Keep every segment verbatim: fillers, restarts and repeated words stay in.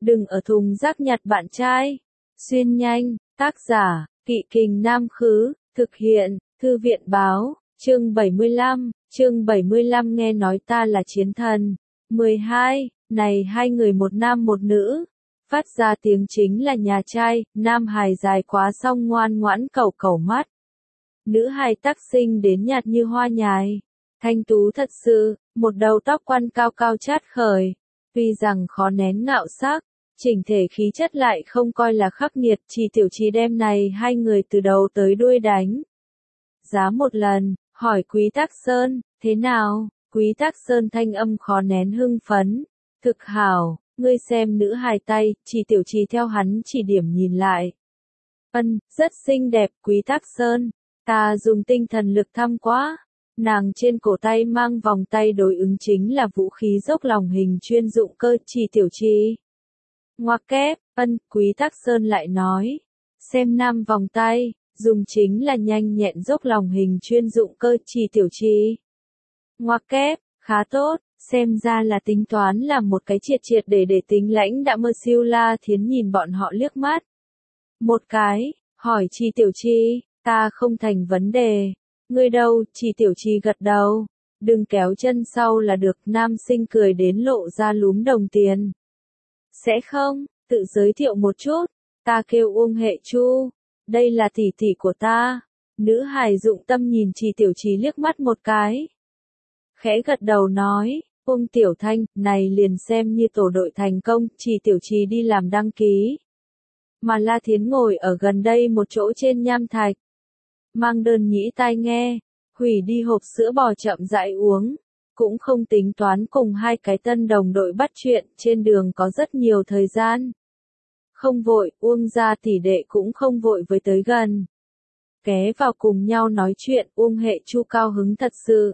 đừng ở thùng rác nhặt bạn trai. Xuyên nhanh, tác giả, Kỵ Kình Nam Khứ, thực hiện, Thư viện Báo, chương bảy mươi lăm, chương bảy mươi lăm nghe nói ta là chiến thần. mười hai, này hai người một nam một nữ. Phát ra tiếng chính là nhà trai, nam hài dài quá song ngoan ngoãn cẩu cẩu mắt. Nữ hài tác sinh đến nhạt như hoa nhài. Thanh tú thật sự, một đầu tóc quăn cao cao chát khởi. Tuy rằng khó nén ngạo sắc, chỉnh thể khí chất lại không coi là khắc nghiệt, chỉ tiểu trì đem này hai người từ đầu tới đuôi đánh. Giá một lần, hỏi Quý Tác Sơn, thế nào? Quý Tác Sơn thanh âm khó nén hưng phấn. Thực hảo, ngươi xem nữ hài tay, chỉ tiểu trì theo hắn chỉ điểm nhìn lại. Ân, rất xinh đẹp, Quý Tác Sơn. Ta dùng tinh thần lực thăm quá. Nàng trên cổ tay mang vòng tay đối ứng chính là vũ khí dốc lòng hình chuyên dụng cơ, chỉ tiểu trì. Ngoặc kép, ân, Quý Tác Sơn lại nói. Xem nam vòng tay, dùng chính là nhanh nhẹn dốc lòng hình chuyên dụng cơ, chỉ tiểu trì. Ngoặc kép, khá tốt, xem ra là tính toán làm một cái triệt triệt để để tính lãnh đã mơ siêu. La Thiến nhìn bọn họ liếc mắt. Một cái, hỏi Chi tiểu trì, ta không thành vấn đề. Ngươi đâu? Chi tiểu trì gật đầu. Đừng kéo chân sau là được. Nam sinh cười đến lộ ra lúm đồng tiền. Sẽ không, tự giới thiệu một chút. Ta kêu Uông Hệ Chu. Đây là tỷ tỷ của ta. Nữ hài dụng tâm nhìn Chi tiểu trì liếc mắt một cái. Khẽ gật đầu nói, Uông Tiểu Thanh, này liền xem như tổ đội thành công, Chi tiểu trì đi làm đăng ký. Mà La Thiến ngồi ở gần đây một chỗ trên nham thạch. Mang đơn nhĩ tai nghe, hủy đi hộp sữa bò chậm rãi uống. Cũng không tính toán cùng hai cái tân đồng đội bắt chuyện, trên đường có rất nhiều thời gian. Không vội, Uông gia tỷ đệ cũng không vội với tới gần. Ghé vào cùng nhau nói chuyện, Uông Hệ Chu cao hứng thật sự.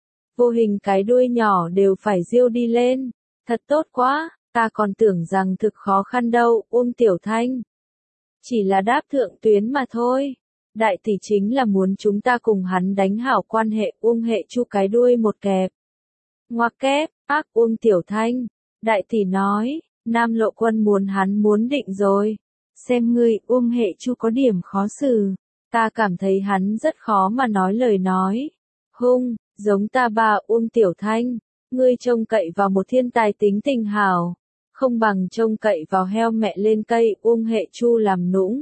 Vô hình cái đuôi nhỏ đều phải diêu đi lên. Thật tốt quá, ta còn tưởng rằng thực khó khăn đâu, Uông Tiểu Thanh. Chỉ là đáp thượng tuyến mà thôi. Đại tỷ chính là muốn chúng ta cùng hắn đánh hảo quan hệ. Uông Hệ Chu cái đuôi một kẹp. Ngoặc kép, ác Uông Tiểu Thanh. Đại tỷ nói, Nam Lộ Quân muốn hắn muốn định rồi. Xem ngươi, Uông Hệ Chu có điểm khó xử. Ta cảm thấy hắn rất khó mà nói lời nói. Hung, giống ta bà Uông Tiểu Thanh. Ngươi trông cậy vào một thiên tài tính tình hảo. Không bằng trông cậy vào heo mẹ lên cây. Uông Hệ Chu làm nũng.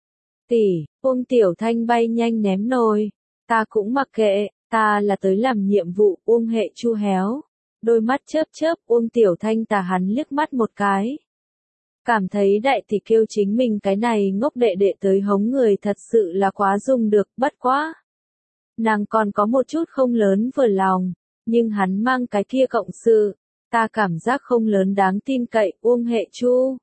Tỷ, Uông Tiểu Thanh bay nhanh ném nồi. Ta cũng mặc kệ, ta là tới làm nhiệm vụ. Uông Hệ Chu héo. Đôi mắt chớp chớp. Uông Tiểu Thanh tà hắn liếc mắt một cái. Cảm thấy đại tỷ kêu chính mình cái này ngốc đệ đệ tới hống người thật sự là quá dùng được, bất quá. Nàng còn có một chút không lớn vừa lòng, nhưng hắn mang cái kia cộng sự. Ta cảm giác không lớn đáng tin cậy. Uông Hệ Chu.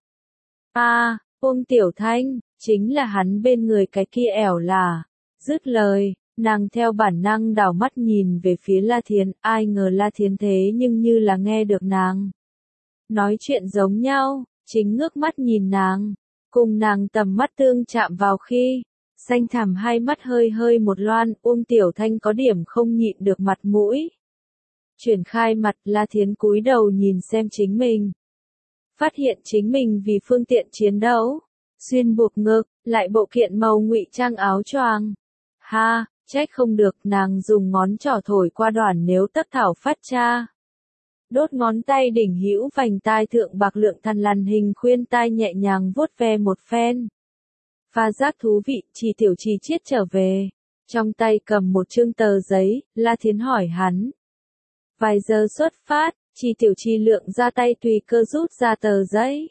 À, Uông Tiểu Thanh, chính là hắn bên người cái kia ẻo là. Dứt lời, nàng theo bản năng đảo mắt nhìn về phía La Thiến, ai ngờ La Thiến thế nhưng như là nghe được nàng. Nói chuyện giống nhau, chính ngước mắt nhìn nàng, cùng nàng tầm mắt tương chạm vào khi, xanh thẳm hai mắt hơi hơi một loan. Uông Tiểu Thanh có điểm không nhịn được mặt mũi. Chuyển khai mặt, La Thiến cúi đầu nhìn xem chính mình. Phát hiện chính mình vì phương tiện chiến đấu, xuyên buộc ngực, lại bộ kiện màu ngụy trang áo choàng. Ha, trách không được, nàng dùng ngón trỏ thổi qua đoàn nếu tất thảo phát cha. Đốt ngón tay đỉnh hữu vành tai thượng bạc lượng thằn lằn hình khuyên tai nhẹ nhàng vuốt ve một phen. Pha giác thú vị, Chi tiểu trì chiết trở về. Trong tay cầm một chương tờ giấy, La Thiến hỏi hắn. Vài giờ xuất phát, Chi tiểu trì lượng ra tay tùy cơ rút ra tờ giấy.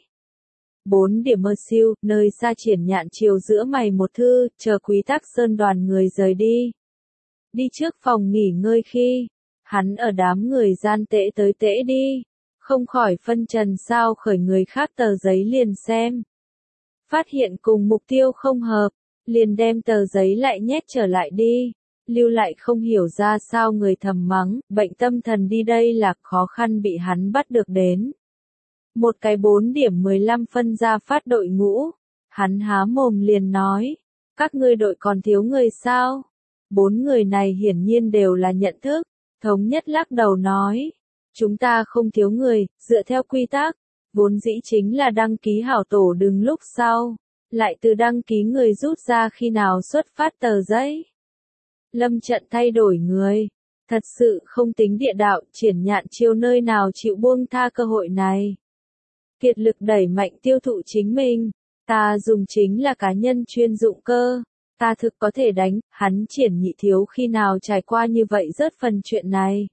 Bốn điểm mơ siêu, nơi xa triển nhạn chiều giữa mày một thư, chờ Quý Tác Sơn đoàn người rời đi. Đi trước phòng nghỉ ngơi khi, hắn ở đám người gian tễ tới tễ đi, không khỏi phân trần sao khởi người khác tờ giấy liền xem. Phát hiện cùng mục tiêu không hợp, liền đem tờ giấy lại nhét trở lại đi, lưu lại không hiểu ra sao người thầm mắng, bệnh tâm thần đi đây là khó khăn bị hắn bắt được đến. Một cái bốn điểm mười lăm phân ra phát đội ngũ, hắn há mồm liền nói, các ngươi đội còn thiếu người sao? Bốn người này hiển nhiên đều là nhận thức, thống nhất lắc đầu nói, chúng ta không thiếu người, dựa theo quy tắc, vốn dĩ chính là đăng ký hảo tổ đứng lúc sau, lại từ đăng ký người rút ra khi nào xuất phát tờ giấy. Lâm trận thay đổi người, thật sự không tính địa đạo, Triển Nhạn Chiêu nơi nào chịu buông tha cơ hội này. Kiệt lực đẩy mạnh tiêu thụ chính mình, ta dùng chính là cá nhân chuyên dụng cơ, ta thực có thể đánh, hắn Triển Nhị Thiếu khi nào trải qua như vậy rớt phần chuyện này.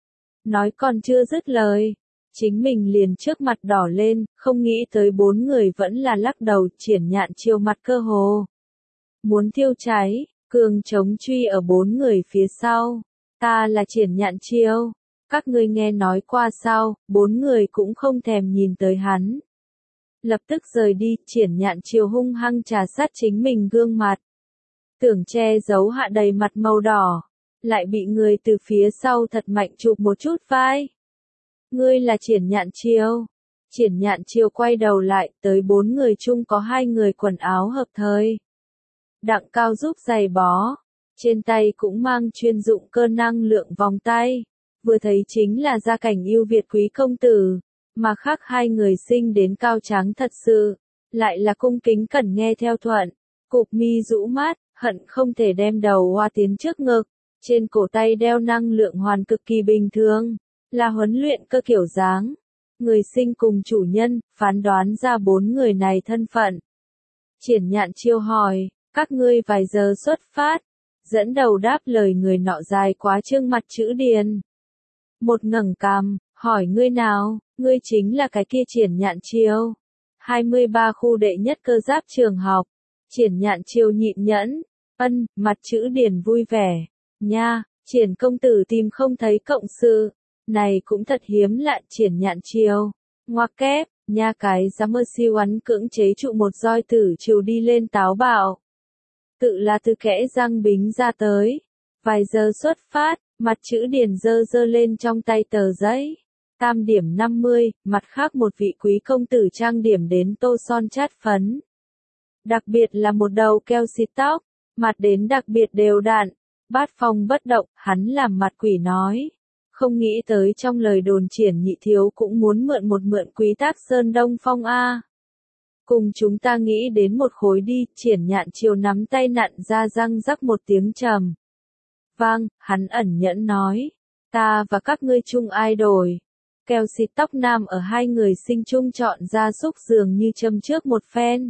Nói còn chưa dứt lời, chính mình liền trước mặt đỏ lên, không nghĩ tới bốn người vẫn là lắc đầu. Triển Nhạn Chiêu mặt cơ hồ muốn thiêu cháy, cường chống truy ở bốn người phía sau. Ta là Triển Nhạn Chiêu, các ngươi nghe nói qua sao? Bốn người cũng không thèm nhìn tới hắn. Lập tức rời đi, Triển Nhạn Chiêu hung hăng trà sát chính mình gương mặt. Tưởng che giấu hạ đầy mặt màu đỏ, lại bị người từ phía sau thật mạnh chụp một chút vai. Ngươi là Triển Nhạn Chiêu. Triển Nhạn Chiêu quay đầu lại, tới bốn người chung có hai người quần áo hợp thời. Đặng cao giúp giày bó, trên tay cũng mang chuyên dụng cơ năng lượng vòng tay, vừa thấy chính là gia cảnh ưu việt quý công tử, mà khác hai người sinh đến cao tráng thật sự, lại là cung kính cẩn nghe theo thuận, cụp mi rũ mắt, hận không thể đem đầu hoa tiến trước ngực, trên cổ tay đeo năng lượng hoàn cực kỳ bình thường, là huấn luyện cơ kiểu dáng. Người sinh cùng chủ nhân, phán đoán ra bốn người này thân phận. Triển Nhạn Chiêu hỏi, các ngươi vài giờ xuất phát? Dẫn đầu đáp lời người nọ dài quá trương mặt chữ điền. Một ngẩng cằm, hỏi ngươi nào, ngươi chính là cái kia Triển Nhạn Chiêu. hai mươi ba khu đệ nhất cơ giáp trường học. Triển Nhạn Chiêu nhịn nhẫn, ân, mặt chữ điền vui vẻ. Nha, Triển công tử tìm không thấy cộng sự. Này cũng thật hiếm lạ. Triển Nhạn Chiêu. Ngoặc kép, nha cái dám mơ siêu ắn cưỡng chế trụ một roi tử chiều đi lên táo bạo. Tự là từ kẽ răng bính ra tới. Vài giờ xuất phát, mặt chữ điền dơ dơ lên trong tay tờ giấy. Tam điểm năm mươi, mặt khác một vị quý công tử trang điểm đến tô son chát phấn. Đặc biệt là một đầu keo xịt tóc, mặt đến đặc biệt đều đặn. Bát phong bất động, hắn làm mặt quỷ nói. Không nghĩ tới trong lời đồn Triển Nhị Thiếu cũng muốn mượn một mượn quý tác sơn đông phong a. Cùng chúng ta nghĩ đến một khối đi. Triển Nhạn Chiêu nắm tay nặn ra răng rắc một tiếng trầm. Vang, hắn ẩn nhẫn nói. Ta và các ngươi chung ai đổi. Keo xịt tóc nam ở hai người sinh chung chọn ra xúc dường như châm trước một phen.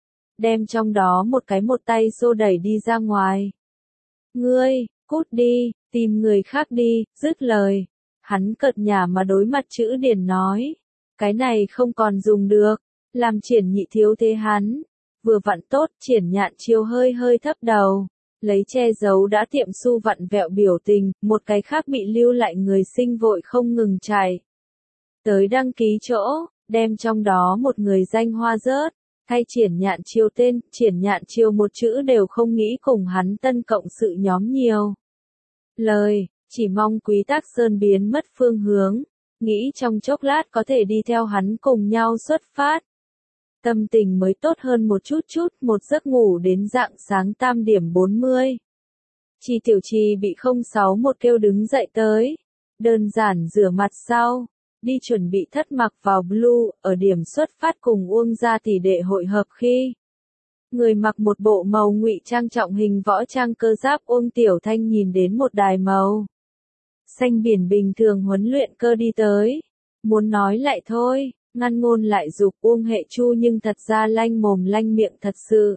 Đem trong đó một cái một tay xô đẩy đi ra ngoài. Ngươi, cút đi, tìm người khác đi, dứt lời. Hắn cợt nhả mà đối mặt chữ điền nói. Cái này không còn dùng được. Làm Triển Nhị Thiếu thế hắn. Vừa vặn tốt. Triển Nhạn Chiêu hơi hơi thấp đầu. Lấy che giấu đã tiệm su vặn vẹo biểu tình. Một cái khác bị lưu lại người sinh vội không ngừng chạy. Tới đăng ký chỗ. Đem trong đó một người danh hoa rớt. Thay Triển Nhạn Chiêu tên. Triển Nhạn Chiêu một chữ đều không nghĩ cùng hắn tân cộng sự nhóm nhiều lời, chỉ mong quý tác sơn biến mất phương hướng, nghĩ trong chốc lát có thể đi theo hắn cùng nhau xuất phát. Tâm tình mới tốt hơn một chút chút, một giấc ngủ đến rạng sáng tam điểm bốn mươi. Chi Tiểu Trì bị không sáu một kêu đứng dậy tới, đơn giản rửa mặt sau, đi chuẩn bị thất mặc vào blue, ở điểm xuất phát cùng Uông gia tỷ đệ hội hợp khi. Người mặc một bộ màu ngụy trang trọng hình võ trang cơ giáp Uông Tiểu Thanh nhìn đến một đài màu xanh biển bình thường huấn luyện cơ đi tới. Muốn nói lại thôi, ngăn ngôn lại dục Uông Hệ Chu nhưng thật ra lanh mồm lanh miệng thật sự.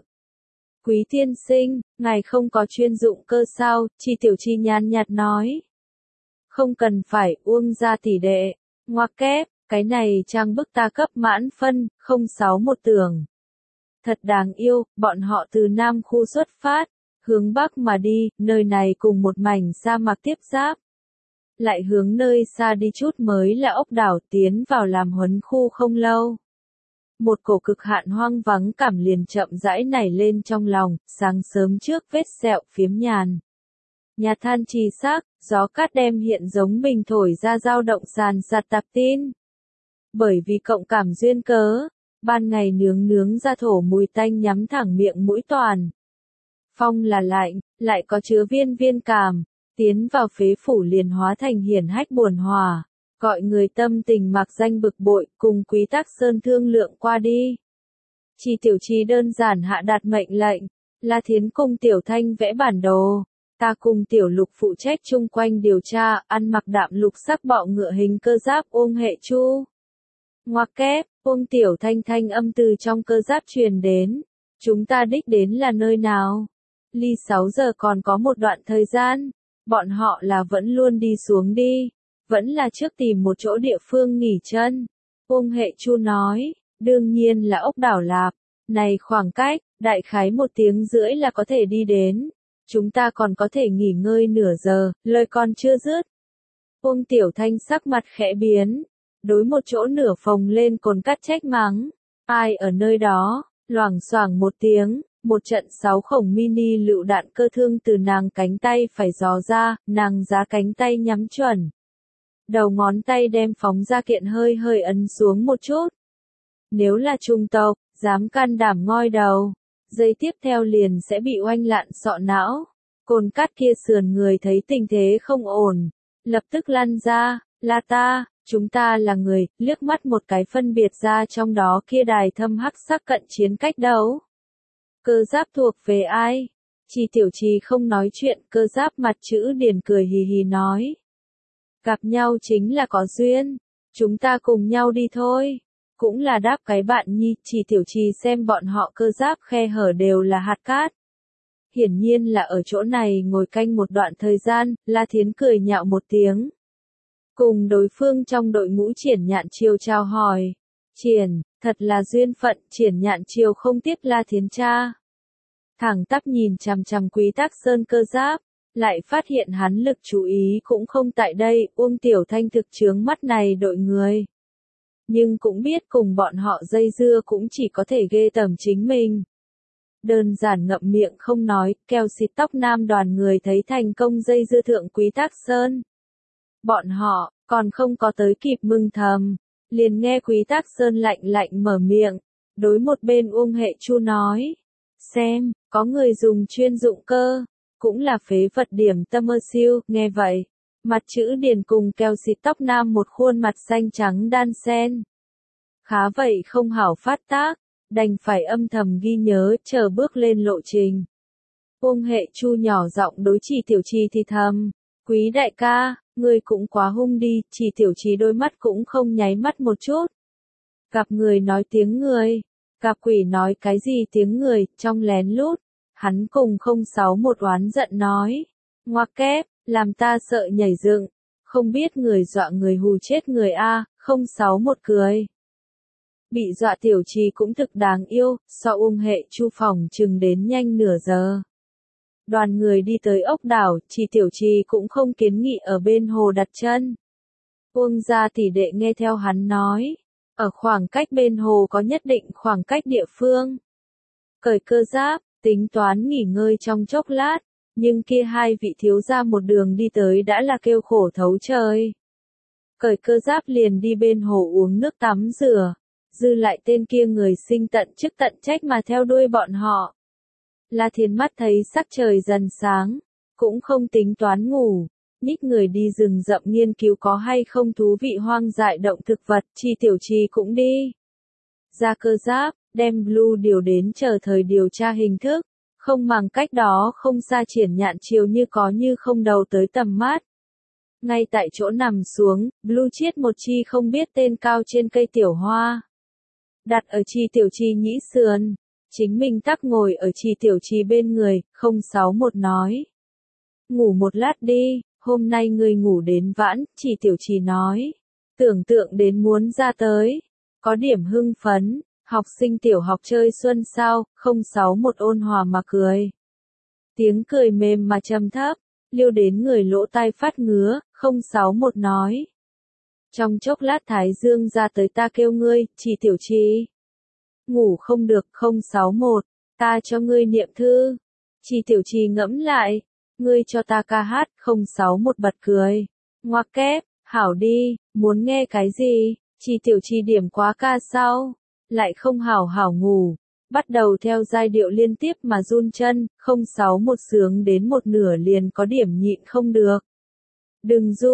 Quý tiên sinh, ngài không có chuyên dụng cơ sao? Chi Tiểu Chi nhàn nhạt nói. Không cần phải. Uông gia tỷ đệ. Ngoặc kép, cái này trang bức ta cấp mãn phân, không sáu một tưởng. Thật đáng yêu, bọn họ từ Nam khu xuất phát, hướng Bắc mà đi, nơi này cùng một mảnh sa mạc tiếp giáp. Lại hướng nơi xa đi chút mới là ốc đảo tiến vào làm huấn khu không lâu. Một cổ cực hạn hoang vắng cảm liền chậm rãi nảy lên trong lòng, sáng sớm trước vết sẹo phiếm nhàn. Nhà than trì sắc, gió cát đem hiện giống bình thổi ra dao động sàn sạt tạp tin. Bởi vì cộng cảm duyên cớ. Ban ngày nướng nướng ra thổ mùi tanh nhắm thẳng miệng mũi toàn. Phong là lạnh, lại có chứa viên viên cảm, tiến vào phế phủ liền hóa thành hiển hách buồn hòa. gọi người tâm tình mạc danh bực bội, cùng Quý Tắc Sơn thương lượng qua đi. Chi Tiểu Chi đơn giản hạ đạt mệnh lệnh, La Thiến cùng Tiểu Thanh vẽ bản đồ, ta cùng Tiểu Lục phụ trách chung quanh điều tra, ăn mặc đạm lục sắc bọ ngựa hình cơ giáp Uông Hệ Chu. Ngoặc kép, Uông Tiểu Thanh thanh âm từ trong cơ giáp truyền đến, chúng ta đích đến là nơi nào? Ly sáu giờ còn có một đoạn thời gian, bọn họ là vẫn luôn đi xuống đi, vẫn là trước tìm một chỗ địa phương nghỉ chân. Uông Hệ Chu nói, đương nhiên là ốc đảo Lạp, này khoảng cách, đại khái một tiếng rưỡi là có thể đi đến, chúng ta còn có thể nghỉ ngơi nửa giờ, lời còn chưa dứt. Uông Tiểu Thanh sắc mặt khẽ biến, đối một chỗ nửa phồng lên cồn cắt trách mắng, ai ở nơi đó, loảng xoảng một tiếng. Một trận sáu khổng mini lựu đạn cơ thương từ nàng cánh tay phải gió ra, nàng giá cánh tay nhắm chuẩn. Đầu ngón tay đem phóng ra kiện hơi hơi ấn xuống một chút. Nếu là trung tộc, dám can đảm ngoi đầu, giây tiếp theo liền sẽ bị oanh lạn sọ não. Cồn cắt kia sườn người thấy tình thế không ổn, lập tức lăn ra, là ta, chúng ta là người, liếc mắt một cái phân biệt ra trong đó kia đài thâm hắc sắc cận chiến cách đấu. Cơ giáp thuộc về ai? Chi Tiểu Chi không nói chuyện, cơ giáp mặt chữ điền cười hì hì nói. Gặp nhau chính là có duyên, chúng ta cùng nhau đi thôi. Cũng là đáp cái bạn nhi, Chi Tiểu Chi xem bọn họ cơ giáp khe hở đều là hạt cát. Hiển nhiên là ở chỗ này ngồi canh một đoạn thời gian, La Thiến cười nhạo một tiếng. Cùng đối phương trong đội ngũ Triển Nhạn Chiêu chào hỏi. Triển, thật là duyên phận, Triển Nhạn Chiêu không tiếp La Thiến cha. Thẳng tắp nhìn chằm chằm Quý Tắc Sơn cơ giáp, lại phát hiện hắn lực chú ý cũng không tại đây, Uông Tiểu Thanh thực chướng mắt này đội người. Nhưng cũng biết cùng bọn họ dây dưa cũng chỉ có thể ghê tởm chính mình. Đơn giản ngậm miệng không nói, keo xịt tóc nam đoàn người thấy thành công dây dưa thượng Quý Tắc Sơn. Bọn họ, còn không có tới kịp mừng thầm. Liền nghe Quý Tắc Sơn lạnh lạnh mở miệng, đối một bên Uông Hệ Chu nói, xem, có người dùng chuyên dụng cơ, cũng là phế vật điểm tâm ơ siêu, nghe vậy, mặt chữ điền cùng keo xịt tóc nam một khuôn mặt xanh trắng đan sen. Khá vậy không hảo phát tác, đành phải âm thầm ghi nhớ, chờ bước lên lộ trình. Uông Hệ Chu nhỏ giọng đối Chi Tiểu Chi thì thầm, Quý đại ca, ngươi cũng quá hung đi, Chi Tiểu Chi đôi mắt cũng không nháy mắt một chút. Gặp người nói tiếng người, gặp quỷ nói cái gì tiếng người, trong lén lút, hắn cùng không sáu một oán giận nói, ngoặc kép, làm ta sợ nhảy dựng, không biết người dọa người hù chết người a, không sáu một cười. Bị dọa Tiểu Chi cũng thực đáng yêu, so Uông Hệ Chu phòng chừng đến nhanh nửa giờ. Đoàn người đi tới ốc đảo, Chi Tiểu Chi cũng không kiến nghị ở bên hồ đặt chân. Uông gia tỷ đệ nghe theo hắn nói, ở khoảng cách bên hồ có nhất định khoảng cách địa phương. Cởi cơ giáp, tính toán nghỉ ngơi trong chốc lát, nhưng kia hai vị thiếu gia một đường đi tới đã là kêu khổ thấu trời. Cởi cơ giáp liền đi bên hồ uống nước tắm rửa, dư lại tên kia người sinh tận chức tận trách mà theo đuôi bọn họ. La Thiến mắt thấy sắc trời dần sáng, cũng không tính toán ngủ, nhích người đi rừng rậm nghiên cứu có hay không thú vị hoang dại động thực vật, Chi Tiểu Chi cũng đi. Ra cơ giáp, đem Blue điều đến chờ thời điều tra hình thức, không màng cách đó không xa Triển Nhạn Chiêu như có như không đầu tới tầm mắt. Ngay tại chỗ nằm xuống, Blue chiết một chi không biết tên cao trên cây tiểu hoa. Đặt ở Chi Tiểu Chi nhĩ sườn. Chính mình tắc ngồi ở Chi Tiểu Chi bên người, không sáu một nói. Ngủ một lát đi, hôm nay người ngủ đến vãn, Chi Tiểu Chi nói. Tưởng tượng đến muốn ra tới. Có điểm hưng phấn, học sinh tiểu học chơi xuân sao, không sáu một ôn hòa mà cười. Tiếng cười mềm mà trầm thấp, liêu đến người lỗ tai phát ngứa, không sáu một nói. Trong chốc lát Thái Dương ra tới ta kêu ngươi, Chi Tiểu Chi. Ngủ không được, không sáu một, ta cho ngươi niệm thư. Chi Tiểu Chi ngẫm lại, ngươi cho ta ca hát, không sáu một bật cười. Ngoặc kép, hảo đi, muốn nghe cái gì? Chi Tiểu Chi điểm quá ca sau, lại không hảo hảo ngủ, bắt đầu theo giai điệu liên tiếp mà run chân, không sáu một sướng đến một nửa liền có điểm nhịn không được. Đừng run,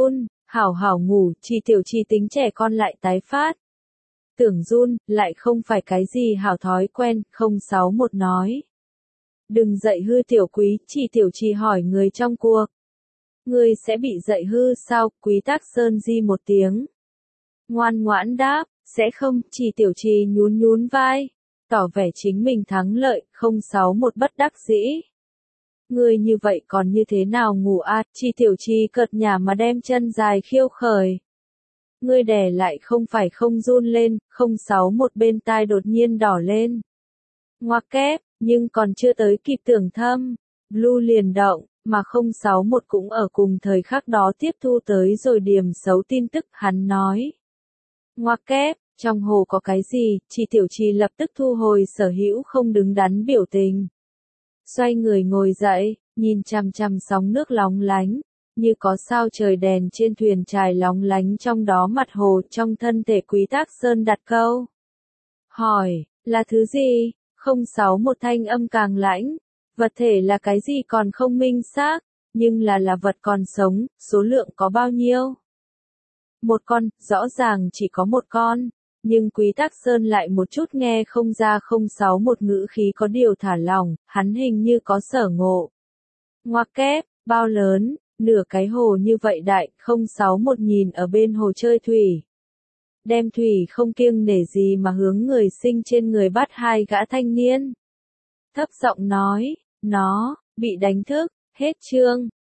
Hảo hảo ngủ, Chi Tiểu Chi tính trẻ con lại tái phát. Tưởng run, lại không phải cái gì hảo thói quen, không sáu một nói. Đừng dậy hư Tiểu Quý, Chi Tiểu Chi hỏi người trong cuộc. Ngươi sẽ bị dậy hư sao? Quý Tắc Sơn di một tiếng. Ngoan ngoãn đáp, sẽ không, Chi Tiểu Chi nhún nhún vai. Tỏ vẻ chính mình thắng lợi, không sáu một bất đắc dĩ. Ngươi như vậy còn như thế nào ngủ à? Chi Tiểu Chi cợt nhả mà đem chân dài khiêu khởi. Ngươi đè lại không phải không run lên, không sáu một bên tai đột nhiên đỏ lên. Ngoặc kép, nhưng còn chưa tới kịp tưởng thâm. Blue liền động, mà không sáu một cũng ở cùng thời khắc đó tiếp thu tới rồi điểm xấu tin tức, hắn nói. Ngoặc kép, trong hồ có cái gì? Chi Tiểu Chi lập tức thu hồi sở hữu không đứng đắn biểu tình. Xoay người ngồi dậy, nhìn chằm chằm sóng nước lóng lánh, như có sao trời đèn trên thuyền trài lóng lánh trong đó mặt hồ, trong thân thể Quý Tắc Sơn đặt câu. Hỏi, là thứ gì? Không sáu một thanh âm càng lãnh, vật thể là cái gì còn không minh xác, nhưng là là vật còn sống, số lượng có bao nhiêu? Một con, rõ ràng chỉ có một con. Nhưng Quý Tắc Sơn lại một chút nghe không ra không sáu một ngữ khí có điều thả lỏng, hắn hình như có sở ngộ. Ngoặc kép, bao lớn, nửa cái hồ như vậy đại, không sáu một nhìn ở bên hồ chơi thủy. Đem thủy không kiêng nể gì mà hướng người sinh trên người bắt hai gã thanh niên. Thấp giọng nói, nó, bị đánh thức, hết chương.